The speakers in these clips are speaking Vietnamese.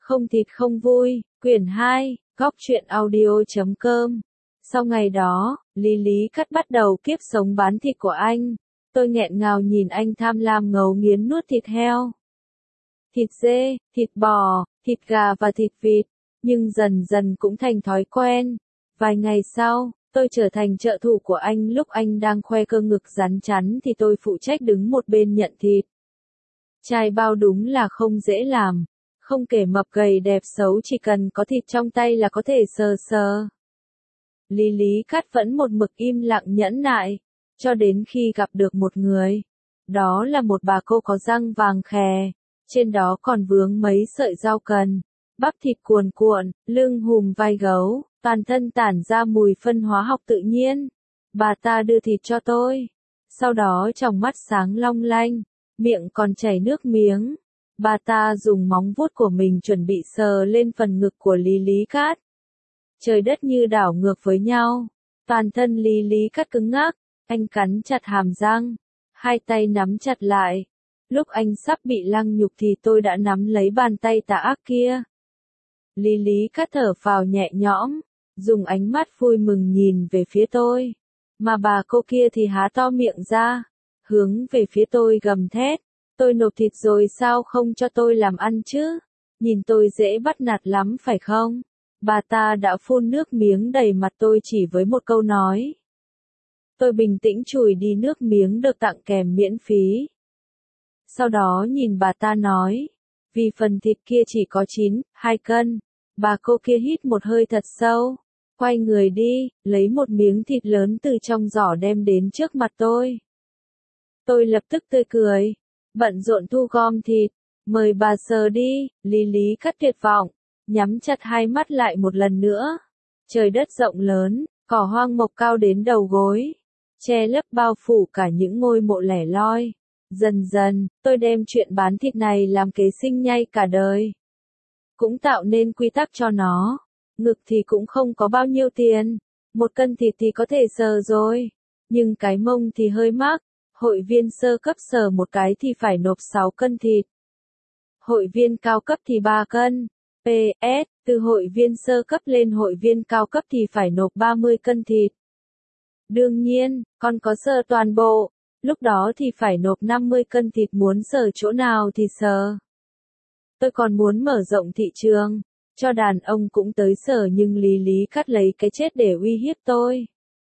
Không thịt không vui, quyển 2, góc truyện audio.com. Sau ngày đó, Lý Cát bắt đầu kiếp sống bán thịt của anh. Tôi nghẹn ngào nhìn anh tham lam ngấu nghiến nuốt thịt heo, thịt dê, thịt bò, thịt gà và thịt vịt, nhưng dần dần cũng thành thói quen. Vài ngày sau, tôi trở thành trợ thủ của anh, lúc anh đang khoe cơ ngực rắn chắn thì tôi phụ trách đứng một bên nhận thịt. Trai bao đúng là không dễ làm, không kể mập gầy đẹp xấu, chỉ cần có thịt trong tay là có thể sờ sờ. Lý Cát vẫn một mực im lặng nhẫn nại, cho đến khi gặp được một người. Đó là một bà cô có răng vàng khè, trên đó còn vướng mấy sợi rau cần, bắp thịt cuồn cuộn, lưng hùm vai gấu, toàn thân tản ra mùi phân hóa học tự nhiên. Bà ta đưa thịt cho tôi, sau đó tròng mắt sáng long lanh, miệng còn chảy nước miếng. Bà ta dùng móng vuốt của mình chuẩn bị sờ lên phần ngực của Lý Cát. Trời đất như đảo ngược với nhau, toàn thân Lý Cát cứng ngắc, anh cắn chặt hàm răng, hai tay nắm chặt lại. Lúc anh sắp bị lăng nhục thì tôi đã nắm lấy bàn tay tà ác kia. Lý Cát thở phào nhẹ nhõm, dùng ánh mắt vui mừng nhìn về phía tôi, mà bà cô kia thì há to miệng ra, hướng về phía tôi gầm thét. Tôi nộp thịt rồi sao không cho tôi làm ăn chứ? Nhìn tôi dễ bắt nạt lắm phải không? Bà ta đã phun nước miếng đầy mặt tôi chỉ với một câu nói. Tôi bình tĩnh chùi đi nước miếng được tặng kèm miễn phí. Sau đó nhìn bà ta nói, vì phần thịt kia chỉ có 2 cân. Bà cô kia hít một hơi thật sâu, quay người đi, lấy một miếng thịt lớn từ trong giỏ đem đến trước mặt tôi. Tôi lập tức tươi cười, bận rộn thu gom thịt, mời bà sờ đi. Lý Cát tuyệt vọng, nhắm chặt hai mắt lại một lần nữa. Trời đất rộng lớn, cỏ hoang mọc cao đến đầu gối, che lấp bao phủ cả những ngôi mộ lẻ loi. Dần dần, tôi đem chuyện bán thịt này làm kế sinh nhai cả đời. Cũng tạo nên quy tắc cho nó. Ngực thì cũng không có bao nhiêu tiền, 1 cân thịt thì có thể sờ rồi, nhưng cái mông thì hơi mắc. Hội viên sơ cấp sờ một cái thì phải nộp 6 cân thịt. Hội viên cao cấp thì 3 cân. PS, từ hội viên sơ cấp lên hội viên cao cấp thì phải nộp 30 cân thịt. Đương nhiên, còn có sờ toàn bộ, lúc đó thì phải nộp 50 cân thịt, muốn sờ chỗ nào thì sờ. Tôi còn muốn mở rộng thị trường, cho đàn ông cũng tới sờ, nhưng Lý Cát lấy cái chết để uy hiếp tôi.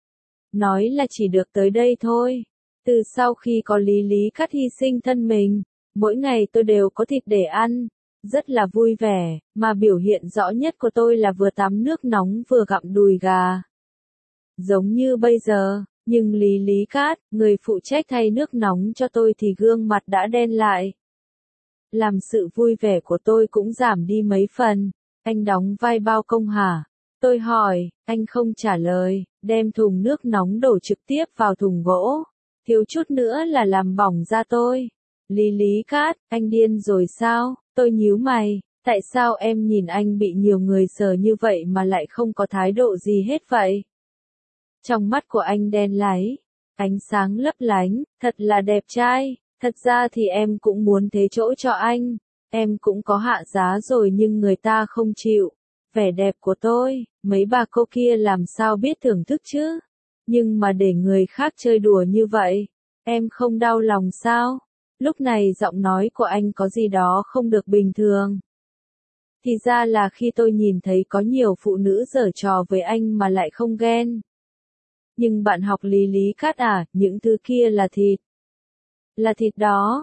Nói là chỉ được tới đây thôi. Từ sau khi có Lý Cát hy sinh thân mình, mỗi ngày tôi đều có thịt để ăn, rất là vui vẻ, mà biểu hiện rõ nhất của tôi là vừa tắm nước nóng vừa gặm đùi gà. Giống như bây giờ, nhưng Lý Cát, người phụ trách thay nước nóng cho tôi thì gương mặt đã đen lại. Làm sự vui vẻ của tôi cũng giảm đi mấy phần. Anh đóng vai bao công hả? Tôi hỏi, anh không trả lời, đem thùng nước nóng đổ trực tiếp vào thùng gỗ. Thiếu chút nữa là làm bỏng da tôi. Lý Cát, anh điên rồi sao? Tôi nhíu mày, tại sao em nhìn anh bị nhiều người sờ như vậy mà lại không có thái độ gì hết vậy? Trong mắt của anh đen láy, ánh sáng lấp lánh, thật là đẹp trai. Thật ra thì em cũng muốn thế chỗ cho anh. Em cũng có hạ giá rồi nhưng người ta không chịu. Vẻ đẹp của tôi, mấy bà cô kia làm sao biết thưởng thức chứ? Nhưng mà để người khác chơi đùa như vậy, em không đau lòng sao? Lúc này giọng nói của anh có gì đó không được bình thường. Thì ra là khi tôi nhìn thấy có nhiều phụ nữ giở trò với anh mà lại không ghen. Nhưng bạn học Lý Cát à, những thứ kia là thịt. Là thịt đó,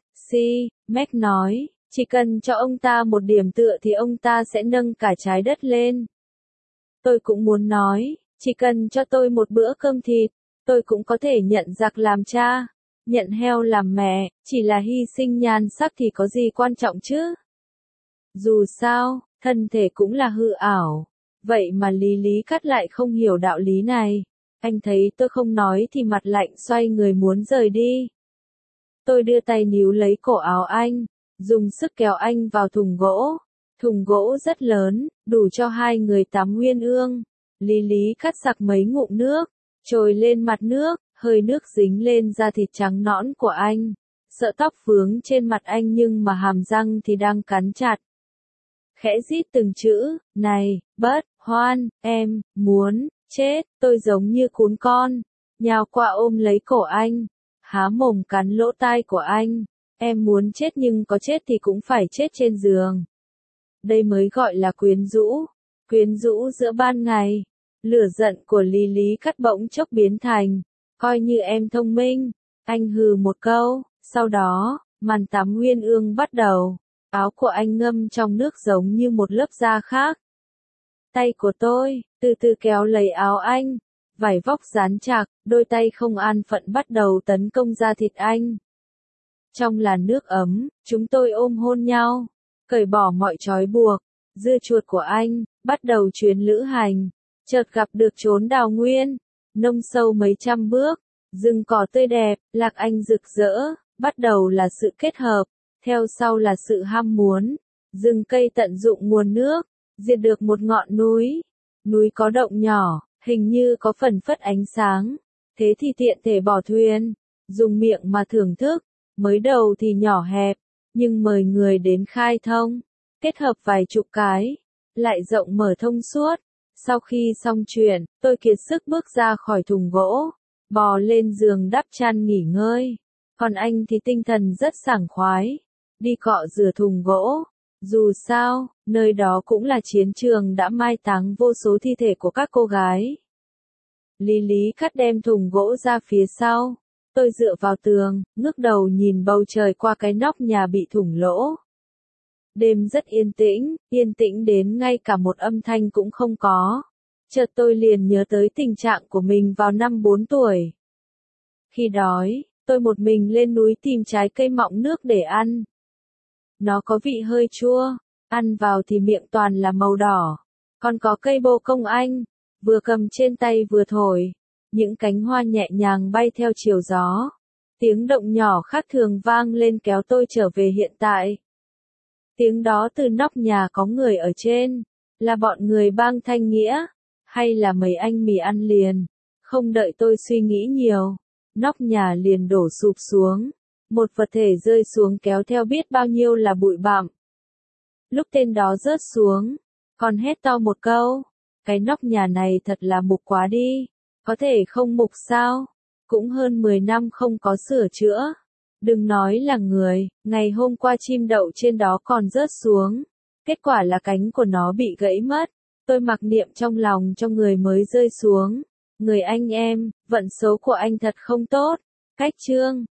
Mac nói, chỉ cần cho ông ta một điểm tựa thì ông ta sẽ nâng cả trái đất lên. Tôi cũng muốn nói, chỉ cần cho tôi một bữa cơm thịt, tôi cũng có thể nhận giặc làm cha, nhận heo làm mẹ, chỉ là hy sinh nhan sắc thì có gì quan trọng chứ? Dù sao, thân thể cũng là hư ảo. Vậy mà Lý Cát lại không hiểu đạo lý này. Anh thấy tôi không nói thì mặt lạnh, xoay người muốn rời đi. Tôi đưa tay níu lấy cổ áo anh, dùng sức kéo anh vào thùng gỗ. Thùng gỗ rất lớn, đủ cho 2 người tắm uyên ương. Lý Cát sặc mấy ngụm nước, trồi lên mặt nước, hơi nước dính lên da thịt trắng nõn của anh. Sợ tóc vướng trên mặt anh nhưng mà hàm răng thì đang cắn chặt. khẽ rít từng chữ, này, Bất Hoan, em, muốn, chết, tôi giống như cún con, nhào qua ôm lấy cổ anh, há mồm cắn lỗ tai của anh, em muốn chết nhưng có chết thì cũng phải chết trên giường. Đây mới gọi là quyến rũ giữa ban ngày. Lửa giận của Lý Lý Cắt bỗng chốc biến thành, coi như em thông minh, anh hừ một câu, sau đó, màn tắm uyên ương bắt đầu, áo của anh ngâm trong nước giống như một lớp da khác. Tay của tôi, từ từ kéo lấy áo anh, vải vóc dán chặt, đôi tay không an phận bắt đầu tấn công da thịt anh. Trong làn nước ấm, chúng tôi ôm hôn nhau, cởi bỏ mọi trói buộc, dưa chuột của anh, bắt đầu chuyến lữ hành, chợt gặp được chốn đào nguyên, nông sâu mấy trăm bước, rừng cỏ tươi đẹp, lạc anh rực rỡ, bắt đầu là sự kết hợp, theo sau là sự ham muốn, rừng cây tận dụng nguồn nước, diệt được một ngọn núi, núi có động nhỏ, hình như có phần phất ánh sáng, thế thì tiện thể bỏ thuyền, dùng miệng mà thưởng thức, mới đầu thì nhỏ hẹp, nhưng mời người đến khai thông, kết hợp vài chục cái, lại rộng mở thông suốt. Sau khi xong chuyện, tôi kiệt sức bước ra khỏi thùng gỗ, bò lên giường đắp chăn nghỉ ngơi, còn anh thì tinh thần rất sảng khoái, đi cọ rửa thùng gỗ. Dù sao, nơi đó cũng là chiến trường đã mai táng vô số thi thể của các cô gái. Lý Lý Cắt đem thùng gỗ ra phía sau. Tôi dựa vào tường, ngước đầu nhìn bầu trời qua cái nóc nhà bị thủng lỗ. Đêm rất yên tĩnh đến ngay cả một âm thanh cũng không có. Chợt tôi liền nhớ tới tình trạng của mình vào năm 4 tuổi. Khi đói, tôi một mình lên núi tìm trái cây mọng nước để ăn. Nó có vị hơi chua, ăn vào thì miệng toàn là màu đỏ. Còn có cây bồ công anh, vừa cầm trên tay vừa thổi. Những cánh hoa nhẹ nhàng bay theo chiều gió. Tiếng động nhỏ khác thường vang lên kéo tôi trở về hiện tại. Tiếng đó từ nóc nhà có người ở trên. Là bọn người bang Thanh Nghĩa. Hay là mấy anh mì ăn liền. Không đợi tôi suy nghĩ nhiều. Nóc nhà liền đổ sụp xuống. Một vật thể rơi xuống kéo theo biết bao nhiêu là bụi bặm. Lúc tên đó rớt xuống. Còn hét to một câu. Cái nóc nhà này thật là mục quá đi. Có thể không mục sao? Cũng hơn 10 năm không có sửa chữa. Đừng nói là người, ngày hôm qua chim đậu trên đó còn rớt xuống. Kết quả là cánh của nó bị gãy mất. Tôi mặc niệm trong lòng cho người mới rơi xuống. Người anh em, vận số của anh thật không tốt. Cách chương